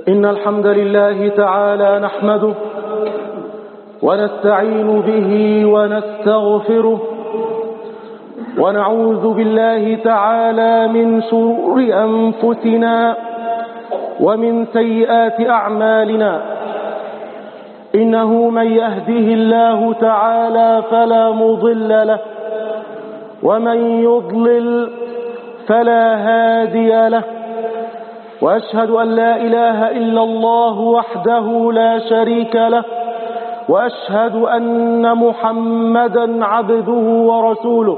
إن الحمد لله تعالى نحمده ونستعين به ونستغفره ونعوذ بالله تعالى من شرور أنفسنا ومن سيئات أعمالنا. إنه من يهده الله تعالى فلا مضل له ومن يضلل فلا هادي له، وأشهد أن لا إله إلا الله وحده لا شريك له، وأشهد أن محمدا عبده ورسوله.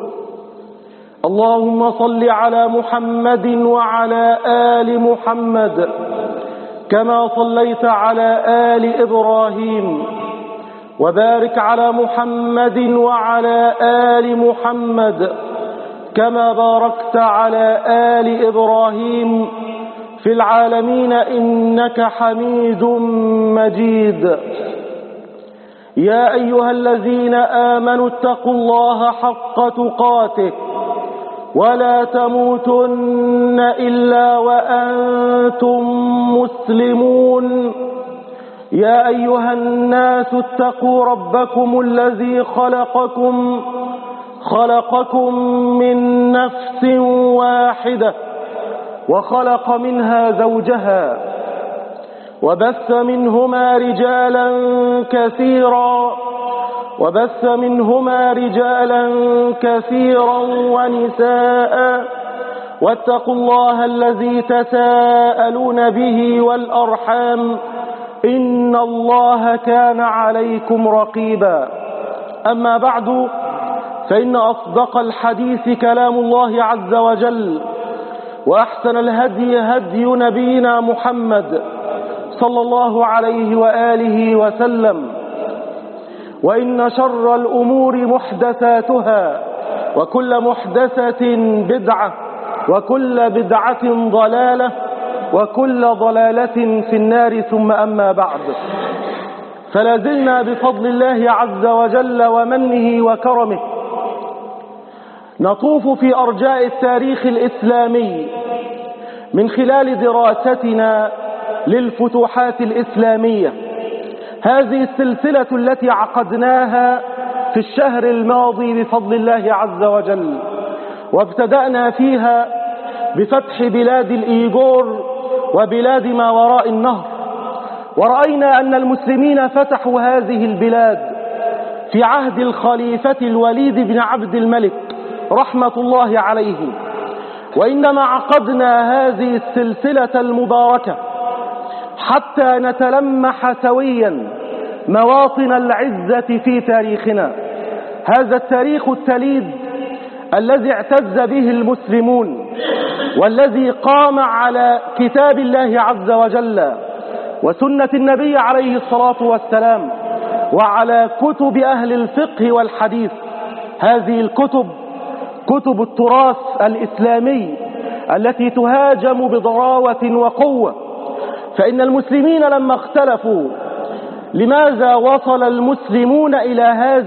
اللهم صل على محمد وعلى آل محمد كما صليت على آل إبراهيم، وبارك على محمد وعلى آل محمد كما باركت على آل إبراهيم في العالمين إنك حميد مجيد. يا أيها الذين آمنوا اتقوا الله حق تقاته ولا تموتن إلا وأنتم مسلمون. يا أيها الناس اتقوا ربكم الذي خلقكم من نفس واحدة وخلق منها زوجها وبث منهما رجالا كثيرا ونساء، واتقوا الله الذي تساءلون به والأرحام إن الله كان عليكم رقيبا. أما بعد، فإن أصدق الحديث كلام الله عز وجل، وأحسن الهدي هدي نبينا محمد صلى الله عليه وآله وسلم، وإن شر الأمور محدثاتها، وكل محدثة بدعة، وكل بدعة ضلالة، وكل ضلالة في النار. ثم أما بعد، فلازلنا بفضل الله عز وجل ومنه وكرمه نطوف في أرجاء التاريخ الإسلامي من خلال دراستنا للفتوحات الإسلامية. هذه السلسلة التي عقدناها في الشهر الماضي بفضل الله عز وجل، وابتدأنا فيها بفتح بلاد الإيغور وبلاد ما وراء النهر، ورأينا أن المسلمين فتحوا هذه البلاد في عهد الخليفة الوليد بن عبد الملك رحمة الله عليه. وإنما عقدنا هذه السلسلة المباركة حتى نتلمح سويا مواطن العزة في تاريخنا، هذا التاريخ التليد الذي اعتز به المسلمون، والذي قام على كتاب الله عز وجل وسنة النبي عليه الصلاة والسلام، وعلى كتب أهل الفقه والحديث. هذه الكتب كتب التراث الإسلامي التي تهاجم بضراوة وقوة. فإن المسلمين لما اختلفوا لماذا وصل المسلمون إلى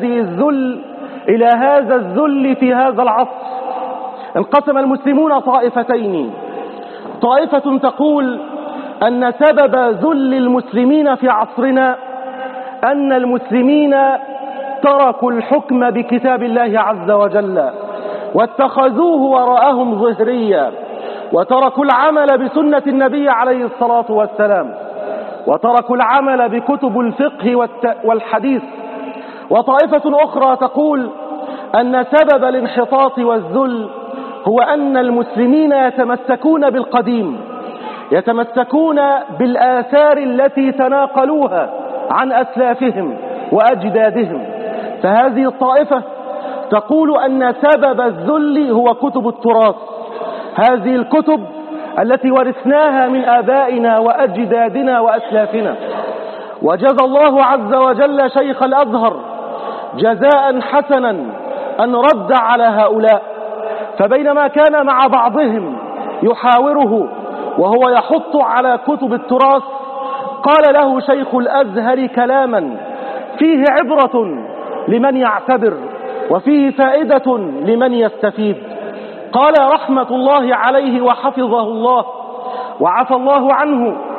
هذا الذل في هذا العصر، انقسم المسلمون طائفتين. طائفة تقول أن سبب ذل المسلمين في عصرنا أن المسلمين تركوا الحكم بكتاب الله عز وجل واتخذوه وراءهم ظهريا، وتركوا العمل بسنة النبي عليه الصلاة والسلام، وتركوا العمل بكتب الفقه والحديث. وطائفة أخرى تقول أن سبب الانحطاط والذل هو أن المسلمين يتمسكون بالقديم، يتمسكون بالآثار التي تناقلوها عن أسلافهم وأجدادهم. فهذه الطائفة تقول أن سبب الذل هو كتب التراث، هذه الكتب التي ورثناها من آبائنا وأجدادنا وأسلافنا. وجزى الله عز وجل شيخ الأزهر جزاء حسنا أن رد على هؤلاء، فبينما كان مع بعضهم يحاوره وهو يحط على كتب التراث، قال له شيخ الأزهر كلاما فيه عبرة لمن يعتبر وفيه فائدة لمن يستفيد. قال رحمة الله عليه وحفظه الله وعفى الله عنه: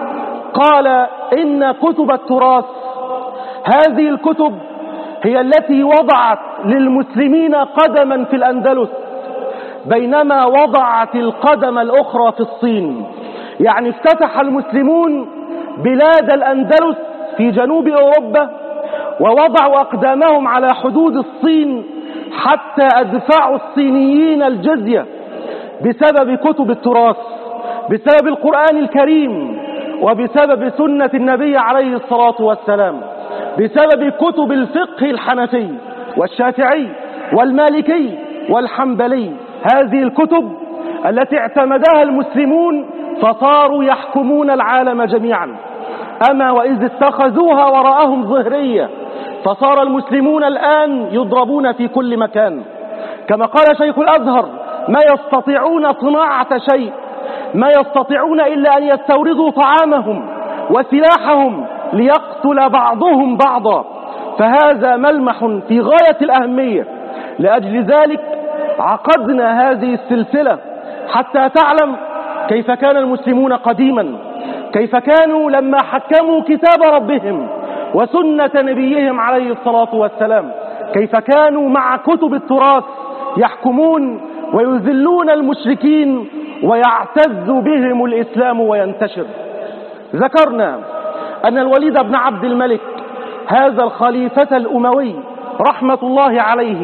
قال إن كتب التراث هذه الكتب هي التي وضعت للمسلمين قدما في الأندلس بينما وضعت القدم الأخرى في الصين. يعني افتتح المسلمون بلاد الأندلس في جنوب أوروبا ووضعوا أقدامهم على حدود الصين حتى أدفعوا الصينيين الجزية بسبب كتب التراث، بسبب القرآن الكريم، وبسبب سنة النبي عليه الصلاة والسلام، بسبب كتب الفقه الحنفي والشافعي والمالكي والحنبلي. هذه الكتب التي اعتمدها المسلمون فصاروا يحكمون العالم جميعا. أما وإذ اتخذوها وراءهم ظهرية فصار المسلمون الآن يضربون في كل مكان. كما قال شيخ الأزهر: ما يستطيعون صناعة شيء، ما يستطيعون إلا أن يستوردوا طعامهم وسلاحهم ليقتل بعضهم بعضا. فهذا ملمح في غاية الأهمية. لأجل ذلك عقدنا هذه السلسلة حتى تعلم كيف كان المسلمون قديما، كيف كانوا لما حكموا كتاب ربهم وسنة نبيهم عليه الصلاة والسلام، كيف كانوا مع كتب التراث يحكمون ويذلون المشركين ويعتز بهم الإسلام وينتشر. ذكرنا أن الوليد بن عبد الملك هذا الخليفة الأموي رحمة الله عليه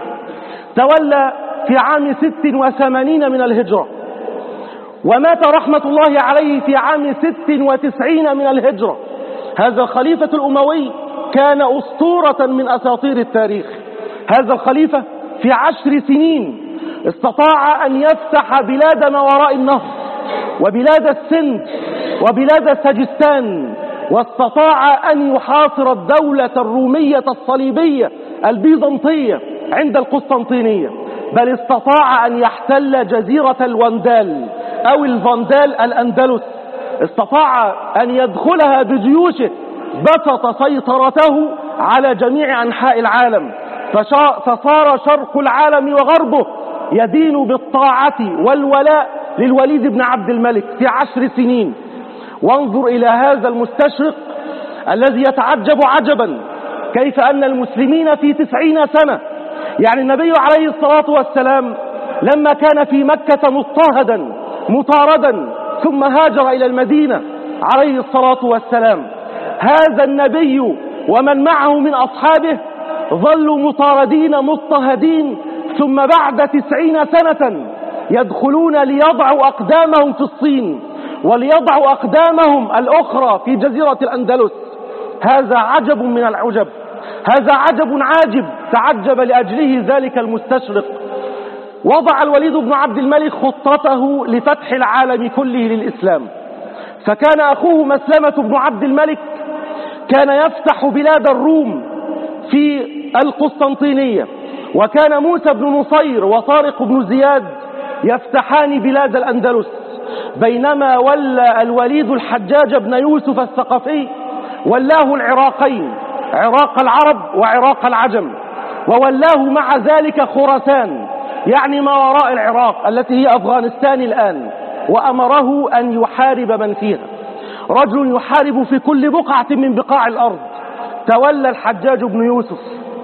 تولى في عام 86 من الهجرة، ومات رحمة الله عليه في عام 96 من الهجرة. هذا الخليفة الأموي كان أسطورة من أساطير التاريخ. هذا الخليفة في 10 سنين استطاع أن يفتح بلاد ما وراء النهر وبلاد السند وبلاد السجستان، واستطاع أن يحاصر الدولة الرومية الصليبية البيزنطية عند القسطنطينية، بل استطاع أن يحتل جزيرة الوندال أو الفاندال الأندلس، استطاع أن يدخلها بجيوشه، بسط سيطرته على جميع أنحاء العالم، فصار شرق العالم وغربه يدين بالطاعة والولاء للوليد بن عبد الملك في 10 سنين. وانظر إلى هذا المستشرق الذي يتعجب عجبا كيف أن المسلمين في 90 سنة، يعني النبي عليه الصلاة والسلام لما كان في مكة مضطهدا مطاردا ثم هاجر إلى المدينة عليه الصلاة والسلام، هذا النبي ومن معه من أصحابه ظلوا مطاردين مضطهدين، ثم بعد 90 سنة يدخلون ليضعوا أقدامهم في الصين وليضعوا أقدامهم الأخرى في جزيرة الأندلس. هذا عجب من العجب، هذا عجب عاجب تعجب لأجله ذلك المستشرق. وضع الوليد بن عبد الملك خطته لفتح العالم كله للإسلام، فكان أخوه مسلمة بن عبد الملك كان يفتح بلاد الروم في القسطنطينية، وكان موسى بن نصير وطارق بن زياد يفتحان بلاد الأندلس، بينما ولى الوليد الحجاج بن يوسف الثقفي ولاه العراقين، عراق العرب وعراق العجم، وولاه مع ذلك خراسان يعني ما وراء العراق التي هي أفغانستان الآن، وأمره أن يحارب من فيها. رجل يحارب في كل بقعة من بقاع الأرض. تولى الحجاج بن يوسف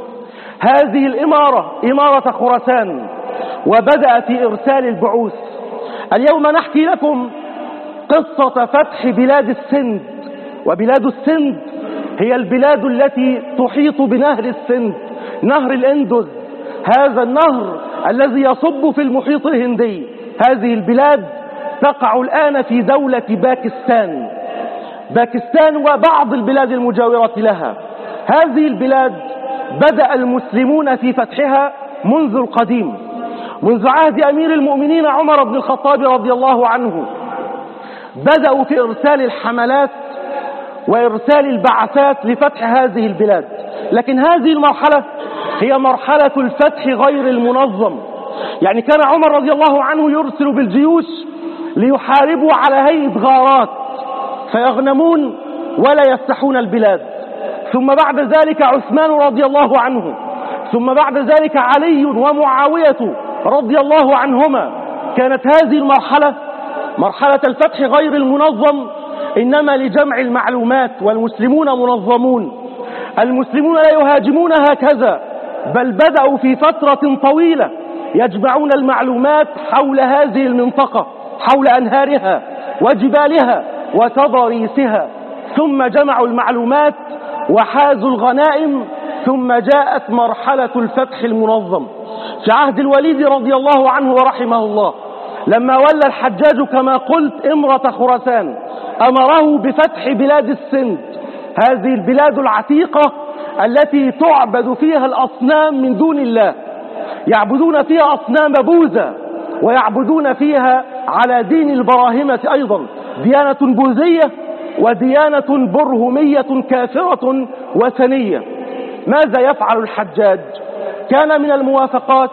هذه الإمارة، إمارة خراسان، وبدأ في إرسال البعوث. اليوم نحكي لكم قصة فتح بلاد السند، وبلاد السند هي البلاد التي تحيط بنهر السند، نهر الإندوز، هذا النهر الذي يصب في المحيط الهندي. هذه البلاد تقع الآن في دولة باكستان، باكستان وبعض البلاد المجاورة لها. هذه البلاد بدأ المسلمون في فتحها منذ القديم، منذ عهد أمير المؤمنين عمر بن الخطاب رضي الله عنه. بدأوا في إرسال الحملات وإرسال البعثات لفتح هذه البلاد، لكن هذه المرحلة هي مرحلة الفتح غير المنظم. يعني كان عمر رضي الله عنه يرسل بالجيوش ليحاربوا على هيئة غارات فيغنمون ولا يفتحون البلاد، ثم بعد ذلك عثمان رضي الله عنه، ثم بعد ذلك علي ومعاوية رضي الله عنهما. كانت هذه المرحلة مرحلة الفتح غير المنظم إنما لجمع المعلومات، والمسلمون منظمون. المسلمون لا يهاجمون هكذا، بل بدأوا في فترة طويلة يجمعون المعلومات حول هذه المنطقة، حول أنهارها وجبالها وتضاريسها، ثم جمعوا المعلومات وحازوا الغنائم، ثم جاءت مرحلة الفتح المنظم في عهد الوليد رضي الله عنه ورحمه الله. لما ولى الحجاج كما قلت إمرة خراسان أمره بفتح بلاد السند، هذه البلاد العتيقة التي تعبد فيها الأصنام من دون الله، يعبدون فيها أصنام بوذا، ويعبدون فيها على دين البراهمة أيضا، ديانة بوذية وديانة برهمية كافرة وثنية. ماذا يفعل الحجاج؟ كان من الموافقات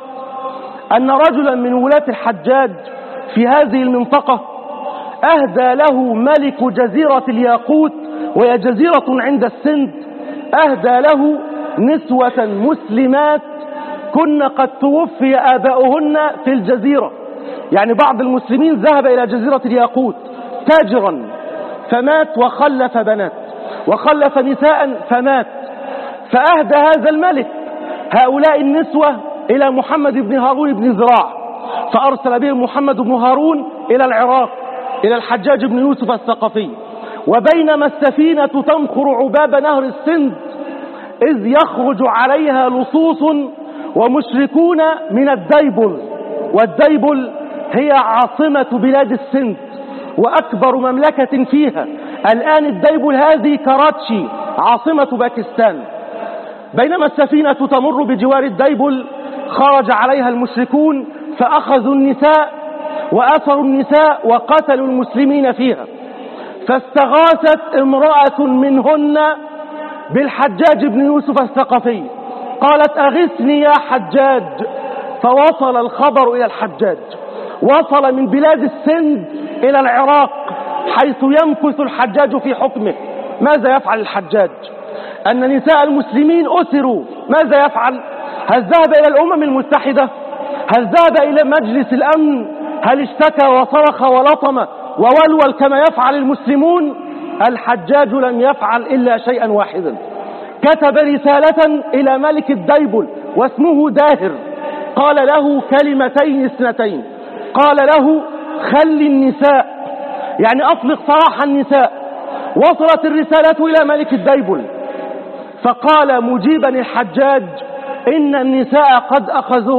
أن رجلا من ولاة الحجاج في هذه المنطقة أهدى له ملك جزيرة الياقوت، وهي جزيرة عند السند، أهدى له نسوة مسلمات كن قد توفي آباؤهن في الجزيرة. يعني بعض المسلمين ذهب إلى جزيرة الياقوت تاجرا فمات وخلف بنات وخلف نساء فمات، فأهدى هذا الملك هؤلاء النسوة إلى محمد بن هارون بن زراع، فأرسل بهم محمد بن هارون إلى العراق إلى الحجاج بن يوسف الثقفي. وبينما السفينة تنخر عباب نهر السند إذ يخرج عليها لصوص ومشركون من الديبل، والديبل هي عاصمة بلاد السند وأكبر مملكة فيها الآن. الديبل هذه كراتشي عاصمة باكستان. بينما السفينة تمر بجوار الديبل خرج عليها المشركون فأخذوا النساء وأسروا النساء وقتلوا المسلمين فيها، فاستغاثت امرأة منهن بالحجاج بن يوسف الثقفي، قالت أغثني يا حجاج، فوصل الخبر إلى الحجاج، وصل من بلاد السند إلى العراق حيث يمكث الحجاج في حكمه. ماذا يفعل الحجاج؟ أن نساء المسلمين أسروا، ماذا يفعل؟ هل ذهب إلى الأمم المتحدة؟ هل ذهب إلى مجلس الأمن؟ هل اشتكى وصرخ ولطم وولول كما يفعل المسلمون؟ الحجاج لم يفعل إلا شيئا واحدا، كتب رسالة إلى ملك الديبل واسمه داهر، قال له كلمتين اثنتين، قال له خلي النساء، يعني أطلق سراح النساء. وصلت الرسالة إلى ملك الديبل فقال مجيبا الحجاج إن النساء قد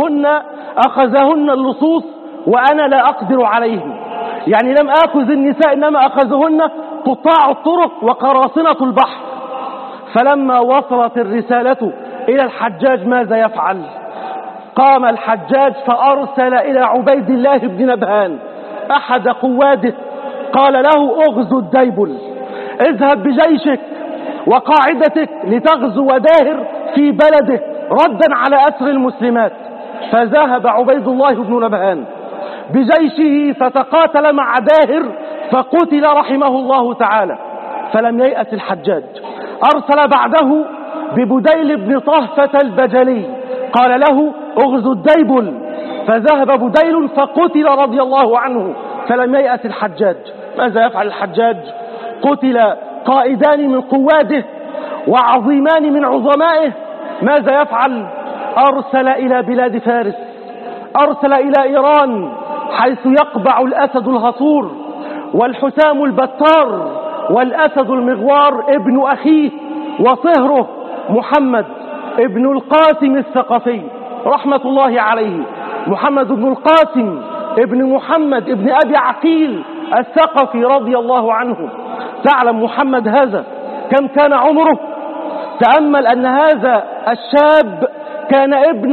أخذهن اللصوص وأنا لا أقدر عليهم، يعني لم آخذ النساء إنما أخذهن قطاع الطرق وقراصنة البحر. فلما وصلت الرسالة إلى الحجاج ماذا يفعل؟ قام الحجاج فأرسل إلى عبيد الله بن نبهان أحد قواده، قال له اغزو الديبل، اذهب بجيشك وقاعدتك لتغزو داهر في بلده ردا على أسر المسلمات. فذهب عبيد الله بن نبهان بجيشه فتقاتل مع داهر فقتل رحمه الله تعالى. فلم ييأس الحجاج، أرسل بعده ببديل بن طهفة البجلي، قال له اغزو الديبل، فذهب بديل فقتل رضي الله عنه. فلم ييأس الحجاج. ماذا يفعل الحجاج؟ قتل قائدان من قواده وعظيمان من عظمائه. ماذا يفعل؟ أرسل إلى بلاد فارس، أرسل إلى إيران حيث يقبع الأسد الهصور والحسام البتار والأسد المغوار ابن أخيه وصهره محمد ابن القاسم الثقفي رحمة الله عليه. محمد بن القاسم ابن محمد ابن أبي عقيل الثقفي رضي الله عنه. تعلم محمد هذا كم كان عمره؟ تأمل أن هذا الشاب كان ابن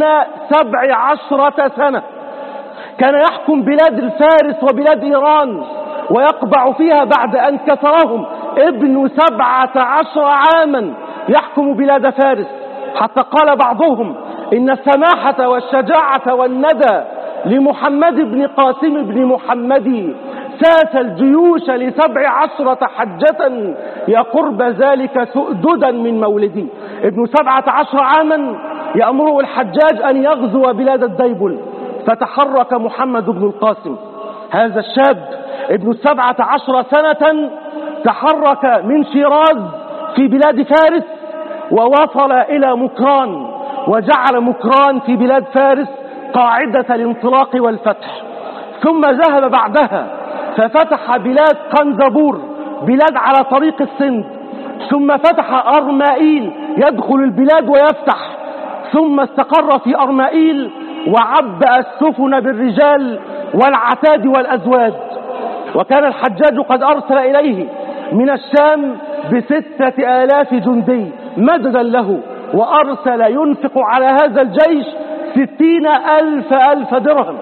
17 سنة، كان يحكم بلاد الفارس وبلاد إيران ويقبع فيها بعد أن كسرهم. ابن 17 عاما يحكم بلاد فارس، حتى قال بعضهم إن السماحة والشجاعة والندى لمحمد بن قاسم بن محمد ساس الجيوش ل17 حجة يقرب ذلك سؤددا من مولدي. ابن 17 عاما يأمره الحجاج أن يغزو بلاد الديبل، فتحرك محمد بن القاسم هذا الشاب ابن 17 سنة، تحرك من شيراز في بلاد فارس ووصل إلى مكران، وجعل مكران في بلاد فارس قاعدة الانطلاق والفتح. ثم ذهب بعدها ففتح بلاد قنزبور، بلاد على طريق السند، ثم فتح أرمائيل يدخل البلاد ويفتح، ثم استقر في أرمائيل وعبأ السفن بالرجال والعتاد والأزواج. وكان الحجاج قد أرسل إليه من الشام ب6,000 جندي مددا له، وأرسل ينفق على هذا الجيش 60,000 درهم.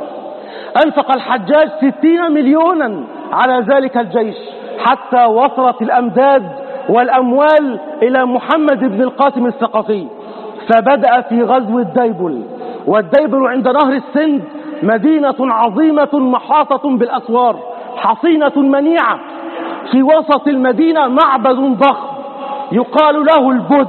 أنفق الحجاج 60 مليونا على ذلك الجيش، حتى وصلت الأمداد والأموال إلى محمد بن القاسم الثقفي، فبدأ في غزو الديبل. والديبل عند نهر السند مدينة عظيمة محاطة بالأسوار، حصينة منيعة. في وسط المدينة معبد ضخم يقال له البد،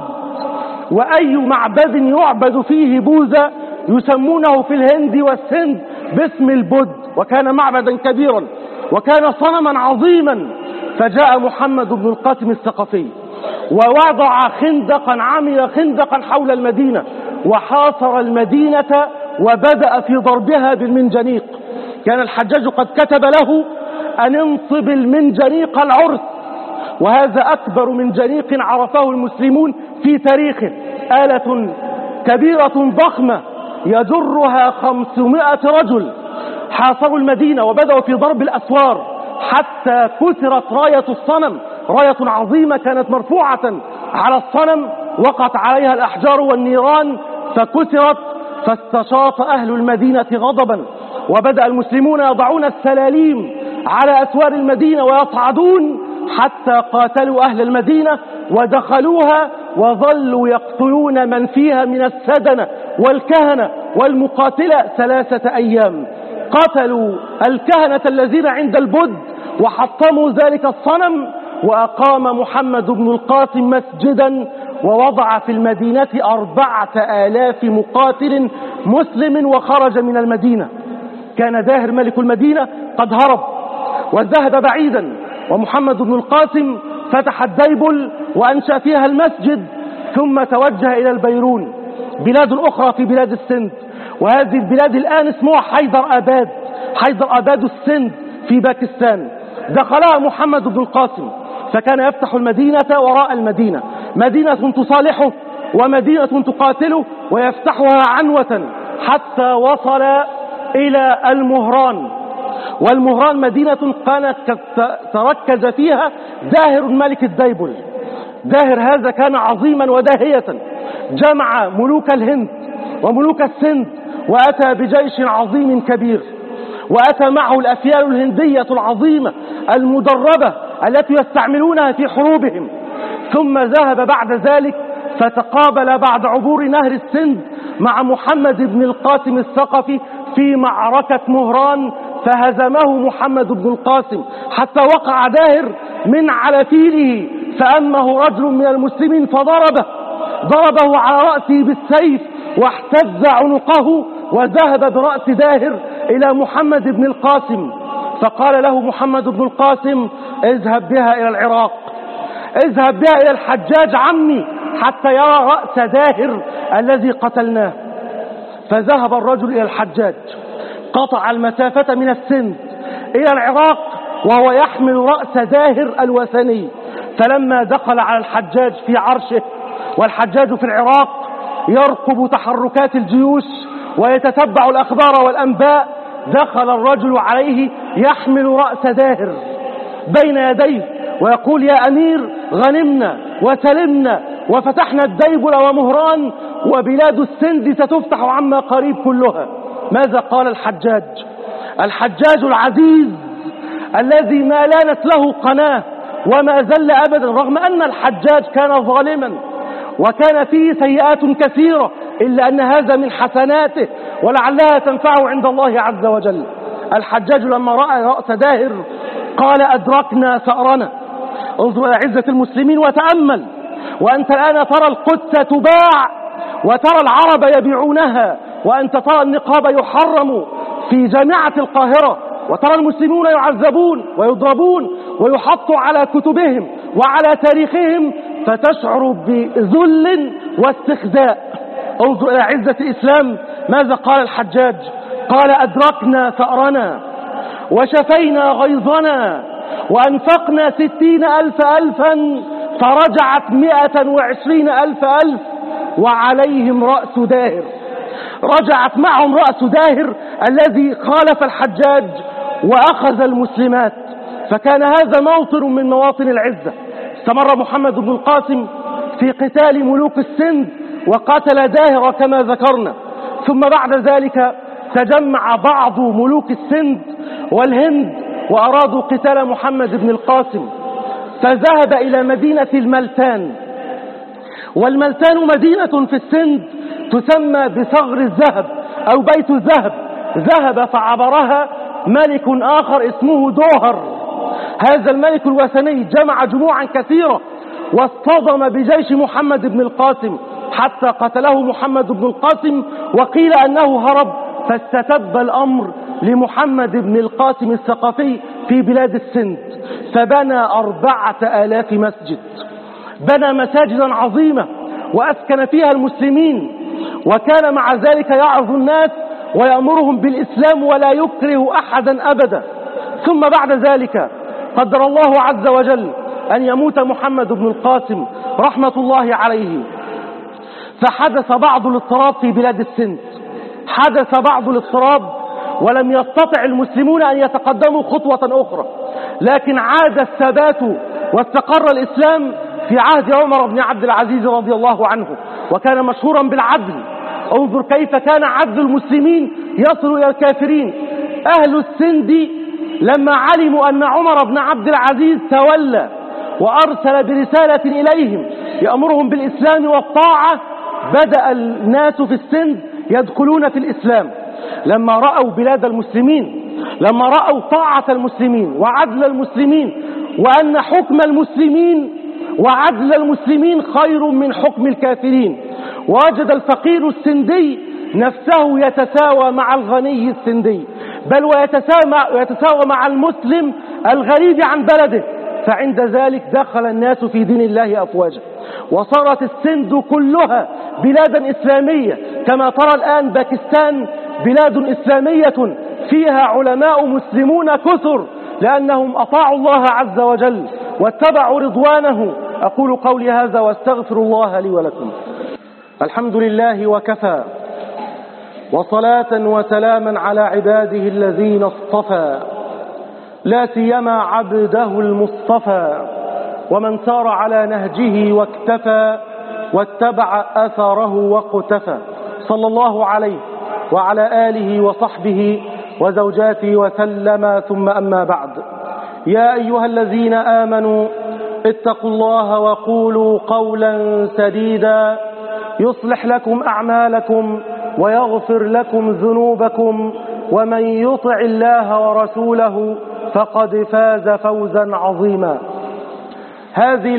وأي معبد يعبد فيه بوذا يسمونه في الهند والسند باسم البد، وكان معبدا كبيرا وكان صنما عظيما. فجاء محمد بن القاسم الثقفي ووضع خندقا، عمل خندقا حول المدينة وحاصر المدينة وبدأ في ضربها بالمنجنيق. كان الحجاج قد كتب له أن انصب المنجنيق العرس، وهذا أكبر منجنيق عرفه المسلمون في تاريخه، آلة كبيرة ضخمة يجرها 500 رجل. حاصروا المدينة وبدأوا في ضرب الأسوار حتى كسرت راية الصنم، راية عظيمة كانت مرفوعة على الصنم، وقعت عليها الأحجار والنيران فكسرت. فاستشاط أهل المدينة غضبا، وبدأ المسلمون يضعون السلاليم على أسوار المدينة ويصعدون حتى قاتلوا أهل المدينة ودخلوها، وظلوا يقتلون من فيها من السدنة والكهنة والمقاتلة 3 أيام. قتلوا الكهنة الذين عند البد وحطموا ذلك الصنم، وأقام محمد بن القاسم مسجدا ووضع في المدينة 4,000 مقاتل مسلم وخرج من المدينة. كان داهر ملك المدينة قد هرب وذهب بعيدا، ومحمد بن القاسم فتح الديبل وأنشأ فيها المسجد، ثم توجه إلى البيرون، بلاد أخرى في بلاد السند. وهذه البلاد الآن اسمها حيدر آباد السند في باكستان. دخلها محمد بن القاسم، فكان يفتح المدينة وراء المدينة، مدينة تصالحه ومدينة تقاتله، ويفتحها عنوة حتى وصل إلى المهران. والمهران مدينة كانت تركز فيها داهر ملك الديبل. داهر هذا كان عظيما وداهية، جمع ملوك الهند وملوك السند، وأتى بجيش عظيم كبير، وأتى معه الأفيال الهندية العظيمة المدربة التي يستعملونها في حروبهم. ثم ذهب بعد ذلك فتقابل بعد عبور نهر السند مع محمد بن القاسم الثقفي في معركة مهران، فهزمه محمد بن القاسم حتى وقع داهر من على فيله، فأمه رجل من المسلمين ضربه على رأسه بالسيف واحتز عنقه، وذهب برأس داهر إلى محمد بن القاسم، فقال له محمد بن القاسم: اذهب بها إلى العراق، اذهب بها إلى الحجاج عمي حتى يرى رأس داهر الذي قتلناه. فذهب الرجل إلى الحجاج، قطع المسافة من السند إلى العراق وهو يحمل رأس داهر الوثني. فلما دخل على الحجاج في عرشه، والحجاج في العراق يرقب تحركات الجيوش ويتتبع الأخبار والأنباء، دخل الرجل عليه يحمل رأس داهر بين يديه ويقول: يا أمير، غنمنا وسلمنا وفتحنا الديبل ومهران، وبلاد السند ستفتح عما قريب كلها. ماذا قال الحجاج؟ الحجاج العزيز الذي ما لانت له قناة وما زل أبدا، رغم أن الحجاج كان ظالما وكان فيه سيئات كثيرة، إلا أن هذا من حسناته ولعلها تنفعه عند الله عز وجل. الحجاج لما رأى رأس داهر قال: أدركنا ثأرنا. انظر إلى عزة المسلمين وتأمل، وأنت الآن ترى القدس تباع وترى العرب يبيعونها، وأنت ترى النقاب يحرم في جامعة القاهرة، وترى المسلمون يعذبون ويضربون، ويحط على كتبهم وعلى تاريخهم، فتشعر بذل واستخزاء. انظر إلى عزة الإسلام، ماذا قال الحجاج؟ قال: أدركنا ثأرنا وشفينا غيظنا وأنفقنا 60,000 ألفا فرجعت 120,000 ألف وعليهم رأس داهر. رجعت معهم رأس داهر الذي خالف الحجاج وأخذ المسلمات، فكان هذا موطن من مواطن العزة. استمر محمد بن القاسم في قتال ملوك السند وقتل داهر كما ذكرنا، ثم بعد ذلك تجمع بعض ملوك السند والهند وأرادوا قتال محمد بن القاسم، فذهب إلى مدينة الملتان. والملتان مدينة في السند تسمى بثغر الذهب أو بيت الذهب. ذهب فعبرها ملك آخر اسمه دوهر. هذا الملك الوثني جمع جموعا كثيرة واصطدم بجيش محمد بن القاسم حتى قتله محمد بن القاسم، وقيل أنه هرب، فاستتب الأمر لمحمد بن القاسم الثقفي في بلاد السند، فبنى 4,000 مسجد. بنى مساجدا عظيمة وأسكن فيها المسلمين، وكان مع ذلك يعظ الناس ويأمرهم بالإسلام ولا يكره أحدا أبدا. ثم بعد ذلك قدر الله عز وجل أن يموت محمد بن القاسم رحمة الله عليه، فحدث بعض الاضطراب في بلاد السند. حدث بعض الاضطراب ولم يستطع المسلمون أن يتقدموا خطوة أخرى، لكن عاد الثبات واستقر الإسلام في عهد عمر بن عبد العزيز رضي الله عنه، وكان مشهورا بالعدل. انظر كيف كان عدل المسلمين يصل إلى الكافرين. أهل السند لما علموا أن عمر بن عبد العزيز تولى وأرسل برسالة إليهم يأمرهم بالإسلام والطاعة، بدأ الناس في السند يدخلون في الإسلام. لما رأوا بلاد المسلمين، لما رأوا طاعة المسلمين وعدل المسلمين، وأن حكم المسلمين وعدل المسلمين خير من حكم الكافرين، ووجد الفقير السندي نفسه يتساوى مع الغني السندي، بل ويتساوى مع المسلم الغريب عن بلده، فعند ذلك دخل الناس في دين الله أفواجا، وصارت السند كلها بلادا إسلامية. كما ترى الآن باكستان بلاد إسلامية فيها علماء مسلمون كثر، لأنهم أطاعوا الله عز وجل واتبعوا رضوانه. أقول قولي هذا واستغفر الله لي ولكم. الحمد لله وكفى، وصلاة وسلاما على عباده الذين اصطفى، لا سيما عبده المصطفى، ومن سار على نهجه واكتفى واتبع أثره واقتفى، صلى الله عليه وعلى آله وصحبه وزوجاته وسلم. ثم أما بعد، يا أيها الذين آمنوا اتقوا الله وقولوا قولا سديدا يصلح لكم أعمالكم ويغفر لكم ذنوبكم، ومن يطع الله ورسوله فقد فاز فوزا عظيما. هذه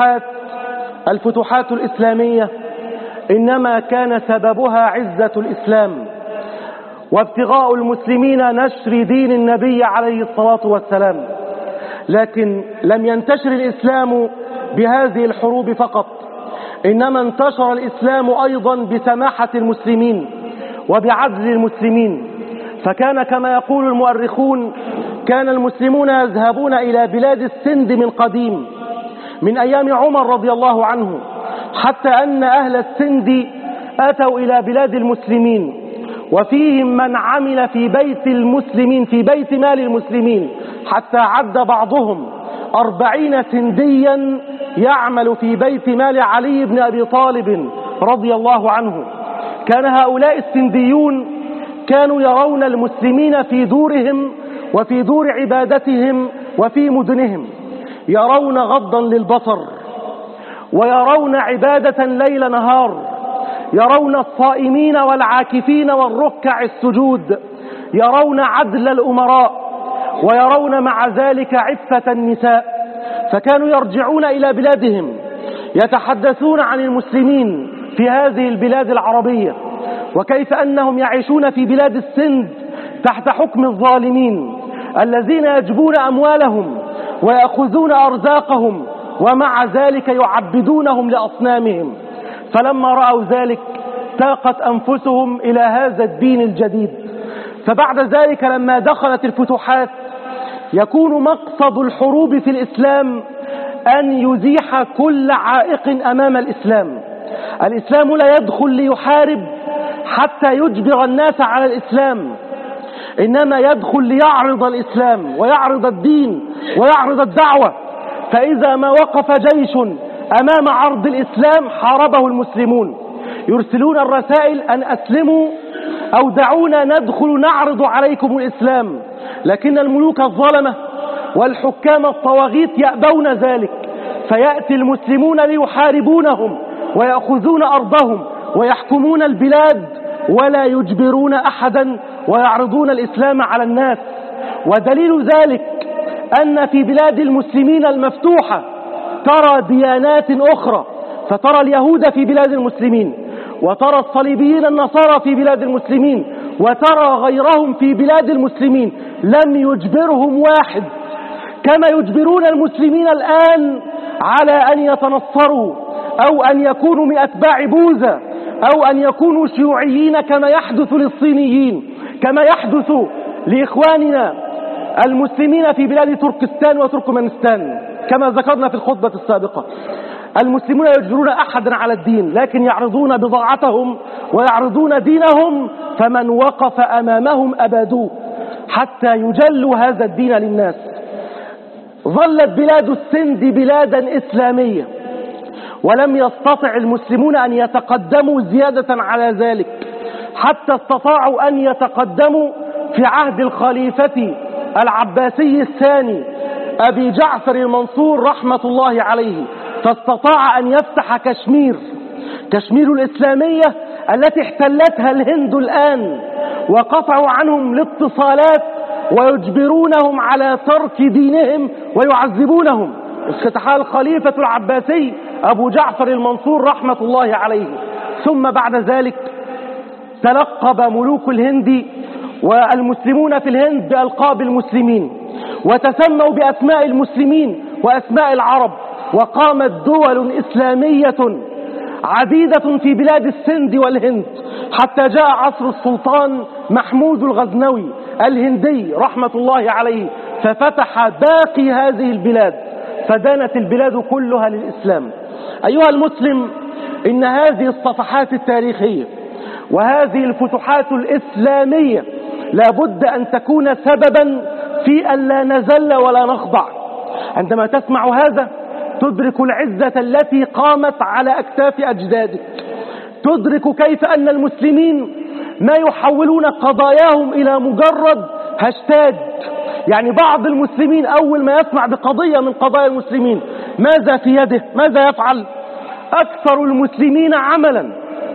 الفتوحات الإسلامية إنما كان سببها عزة الإسلام وابتغاء المسلمين نشر دين النبي عليه الصلاة والسلام، لكن لم ينتشر الإسلام بهذه الحروب فقط، إنما انتشر الإسلام أيضا بسماحة المسلمين وبعدل المسلمين. فكان كما يقول المؤرخون، كان المسلمون يذهبون إلى بلاد السند من قديم، من أيام عمر رضي الله عنه، حتى أن أهل السند أتوا إلى بلاد المسلمين، وفيهم من عمل في بيت المسلمين، في بيت مال المسلمين، حتى عد بعضهم 40 سنديا يعمل في بيت مال علي بن أبي طالب رضي الله عنه. كان هؤلاء السنديون كانوا يرون المسلمين في دورهم وفي دور عبادتهم وفي مدنهم، يرون غضا للبصر، ويرون عبادة ليل نهار، يرون الصائمين والعاكفين والركع السجود، يرون عدل الأمراء، ويرون مع ذلك عفة النساء. فكانوا يرجعون إلى بلادهم يتحدثون عن المسلمين في هذه البلاد العربية، وكيف أنهم يعيشون في بلاد السند تحت حكم الظالمين الذين يجبون أموالهم ويأخذون أرزاقهم، ومع ذلك يعبدونهم لأصنامهم. فلما رأوا ذلك تاقت أنفسهم إلى هذا الدين الجديد. فبعد ذلك لما دخلت الفتوحات يكون مقصد الحروب في الإسلام أن يزيح كل عائق أمام الإسلام. الإسلام لا يدخل ليحارب حتى يجبر الناس على الإسلام، إنما يدخل ليعرض الإسلام ويعرض الدين ويعرض الدعوة. فإذا ما وقف جيش أمام عرض الإسلام حاربه المسلمون، يرسلون الرسائل أن أسلموا أو دعونا ندخل نعرض عليكم الإسلام، لكن الملوك الظلمة والحكام الطواغيت يأبون ذلك، فيأتي المسلمون ليحاربونهم ويأخذون أرضهم ويحكمون البلاد ولا يجبرون أحدا ويعرضون الإسلام على الناس. ودليل ذلك أن في بلاد المسلمين المفتوحة ترى ديانات أخرى، فترى اليهود في بلاد المسلمين، وترى الصليبيين النصارى في بلاد المسلمين، وترى غيرهم في بلاد المسلمين، لم يجبرهم واحد، كما يجبرون المسلمين الآن على أن يتنصروا أو أن يكونوا من أتباع بوذا أو أن يكونوا شيوعيين كما يحدث للصينيين، كما يحدث لإخواننا المسلمين في بلاد تركستان وتركمانستان كما ذكرنا في الخطبة السابقة. المسلمون يجبرون أحدا على الدين، لكن يعرضون بضاعتهم ويعرضون دينهم، فمن وقف أمامهم أبادوه حتى يجلوا هذا الدين للناس. ظلت بلاد السند بلادا إسلامية، ولم يستطع المسلمون أن يتقدموا زيادة على ذلك، حتى استطاعوا أن يتقدموا في عهد الخليفة العباسي الثاني أبي جعفر المنصور رحمة الله عليه، فاستطاع أن يفتح كشمير الإسلامية التي احتلتها الهند الآن، وقطعوا عنهم الاتصالات ويجبرونهم على ترك دينهم ويعذبونهم. افتتحها الخليفة العباسي أبو جعفر المنصور رحمة الله عليه. ثم بعد ذلك تلقب ملوك الهند والمسلمون في الهند بألقاب المسلمين، وتسموا بأسماء المسلمين وأسماء العرب، وقامت دول إسلامية عديدة في بلاد السند والهند، حتى جاء عصر السلطان محمود الغزنوي الهندي رحمة الله عليه، ففتح باقي هذه البلاد، فدانت البلاد كلها للإسلام. أيها المسلم، إن هذه الصفحات التاريخية وهذه الفتوحات الإسلامية لابد أن تكون سببا في أن لا نزل ولا نخضع. عندما تسمع هذا تدرك العزة التي قامت على أكتاف أجدادك، تدرك كيف أن المسلمين ما يحولون قضاياهم إلى مجرد هاشتاج. يعني بعض المسلمين أول ما يسمع بقضية من قضايا المسلمين ماذا في يده؟ ماذا يفعل؟ أكثر المسلمين عملا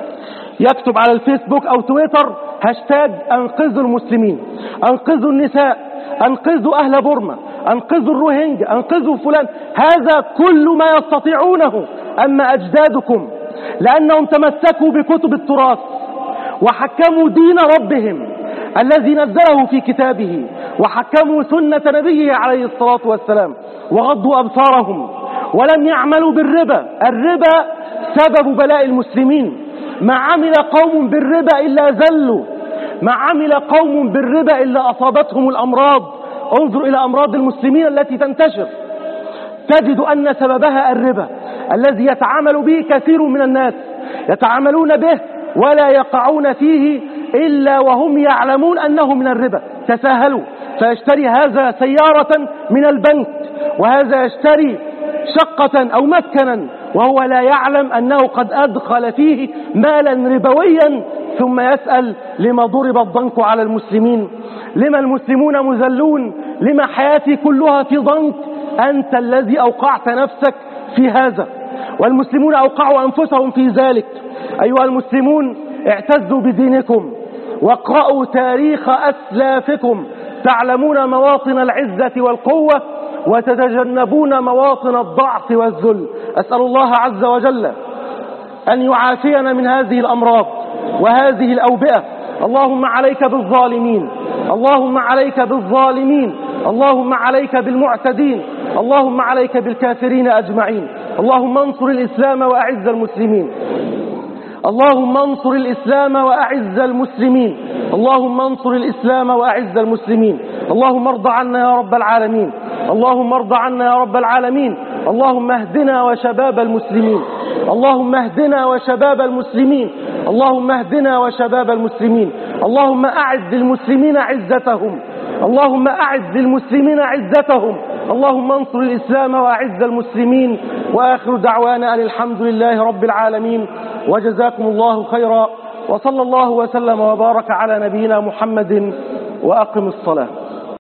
يكتب على الفيسبوك أو تويتر هاشتاج أنقذوا المسلمين، أنقذوا النساء، أنقذوا أهل بورما، أنقذوا الروهينجا، أنقذوا فلان. هذا كل ما يستطيعونه. أما أجدادكم لأنهم تمسكوا بكتب التراث وحكموا دين ربهم الذي نزله في كتابه، وحكموا سنة نبيه عليه الصلاة والسلام، وغضوا أبصارهم ولم يعملوا بالربا. الربا سبب بلاء المسلمين. ما عمل قوم بالربا إلا ذلوا، ما عمل قوم بالربا إلا أصابتهم الأمراض. انظر إلى أمراض المسلمين التي تنتشر، تجد أن سببها الربا الذي يتعامل به كثير من الناس، يتعاملون به ولا يقعون فيه إلا وهم يعلمون أنه من الربا. تساهلوا، فيشتري هذا سيارة من البنك، وهذا يشتري شقة أو مسكنا، وهو لا يعلم أنه قد أدخل فيه مالا ربويا، ثم يسأل لما ضرب الضنك على المسلمين؟ لما المسلمون مذلون؟ لما حياتي كلها في ضنك؟ أنت الذي أوقعت نفسك في هذا، والمسلمون أوقعوا أنفسهم في ذلك. أيها المسلمون، اعتزوا بدينكم واقرأوا تاريخ أسلافكم، تعلمون مواطن العزة والقوة وتتجنبون مواطن الضعف والذل. أسأل الله عز وجل أن يعافينا من هذه الأمراض وهذه الأوبئة. اللهم عليك بالظالمين، اللهم عليك بالظالمين، اللهم عليك بالمعتدين، اللهم عليك بالكافرين أجمعين. اللهم انصر الإسلام وأعز المسلمين، اللهم انصر الإسلام وأعز المسلمين، اللهم انصر الإسلام وأعز المسلمين. اللهم ارض عنا يا رب العالمين، اللهم ارض عنا يا رب العالمين. اللهم اهدنا وشباب المسلمين، اللهم اهدنا وشباب المسلمين، اللهم اهدنا وشباب المسلمين. اللهم أعز للمسلمين عزتهم، اللهم أعز للمسلمين عزتهم. اللهم انصر الإسلام وأعز المسلمين. وآخر دعوانا أن الحمد لله رب العالمين، وجزاكم الله خيرا، وصلى الله وسلم وبارك على نبينا محمد، وأقم الصلاة.